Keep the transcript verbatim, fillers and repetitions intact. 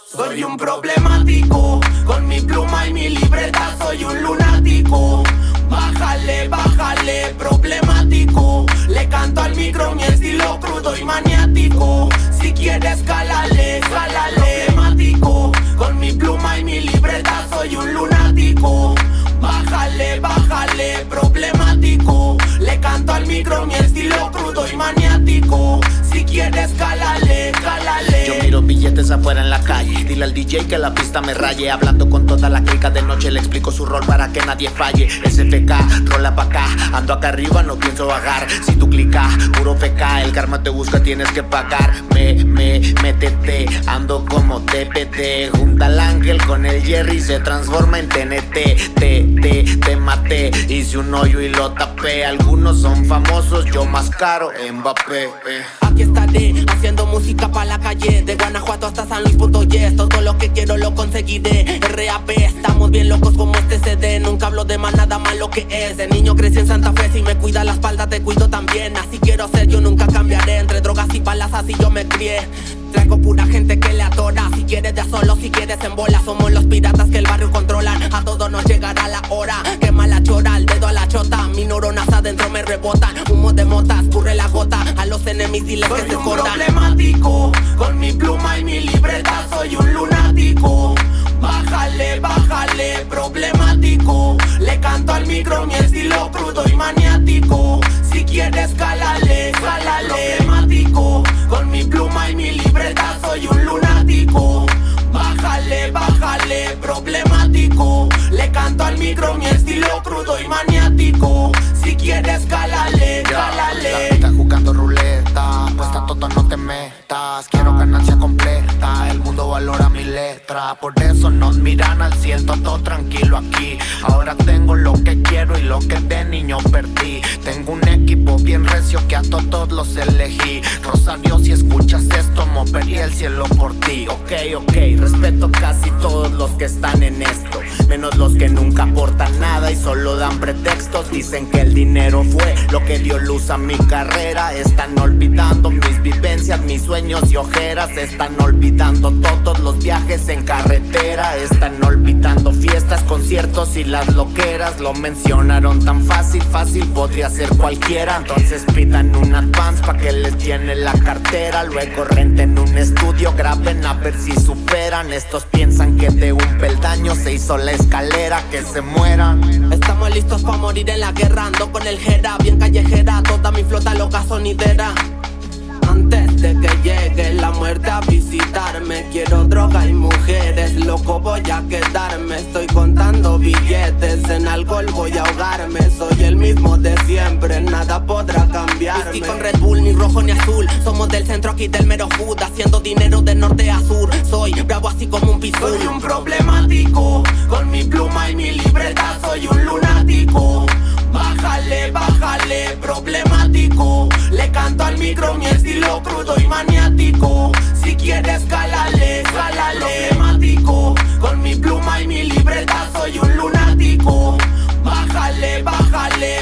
Soy un problemático, con mi pluma y mi libreta soy un lunático. Bájale, bájale, problemático. Le canto al micro mi estilo crudo y maniático. Si quieres cálale, cálale. Problemático, con mi pluma y mi libreta soy un lunático. Bájale, bájale, problemático. Le canto al micro mi estilo crudo y maniático. Si quieres cálale, cálale. Yo miro billetes afuera en la calle. Dile al D J que la pista me raye. Hablando con toda la clica de noche, le explico su rol para que nadie falle. S F K, rola pa' acá. Ando acá arriba, no pienso bajar. Si tú clicas, puro F K. El karma te busca, tienes que pagar. Me, me, métete, ando como T P T. Junta al ángel con el Jerry, se transforma en T N T. Te, te, te maté, hice un hoyo y lo tapé. Algunos son famosos, yo más caro, Mbappé. eh. Aquí estaré, haciendo música pa' la calle. De Guanajuato hasta San Luis, punto yes. Todo lo que quiero lo conseguiré. R A P, estamos bien locos como este C D. Nunca hablo de más nada más lo que es. De niño crecí en Santa Fe, si me cuida la espalda te cuido también. Así quiero ser, yo nunca cambiaré. Entre drogas y balas así yo me crié. Traigo pura gente que le adora. Si quieres de a solo, si quieres en bola. Somos los piratas que el barrio controlan. A todos nos llegará la hora. Quema la chora, el dedo a la chota. Mis neuronas adentro me rebotan. Humo de motas, curre la gota. A los enemigos diles que se escondan. Soy un problemático, con mi pluma y mi libreta soy un lunático. Bájale, bájale, problemático. Le canto al micro mi estilo crudo y maniático. Si quieres cálale, cálale. Problemático, con mi pluma y mi libreta soy un lunático. Bájale, bájale, problemático. Le canto al micro mi estilo crudo y maniático. Si quieres cálale, cálale. La pica jugando ruleta, apuesta todo, no te metas. Quiero ganancia completa, el mundo valora mi letra. Por eso nos miran al cielo, todo tranquilo aquí. Ahora tengo lo que quiero y lo que de niño perdí. Tengo un equipo bien recio que a todos los elegí. Rosario, si escuchas esto, movería el cielo por ti. Ok, ok, respeto casi todos los que están en esto, menos los que nunca aportan nada y solo dan pretextos. Dicen que el dinero fue lo que dio luz a mi carrera. Están olvidando mis vivencias, mis sueños y ojeras. Están olvidando todos los viajes en carretera. Están olvidando fiestas, conciertos y las loqueras. Lo mencionaron tan fácil, fácil podría ser cualquiera. Entonces pidan un advance pa' que les llene la cartera. Luego renten un estudio, graben a ver si superan. Estos piensan que de un peldaño se hizo la escalera, que se mueran. Estamos listos pa' morir en la guerra. Ando con el jera, bien callejera. Toda mi flota loca sonidera. Antes de que llegue la muerte a visitarme, quiero droga y mujeres, loco voy a quedarme. Estoy contando billetes, en alcohol voy a ahogarme. Soy el mismo de siempre, nada podrá cambiarme. Whisky con Red Bull, ni rojo ni azul. Somos del centro aquí del mero hood, haciendo dinero de norte a sur. Soy bravo así como un pitbull. Soy un problemático, con mi pluma y mi libreta soy un lunático. Bájale, bájale, problemático. Le canto al micro mi estilo crudo y maniático. Si quieres cálale, cálale. Problemático, con mi pluma y mi libreta soy un lunático. Bájale, bájale,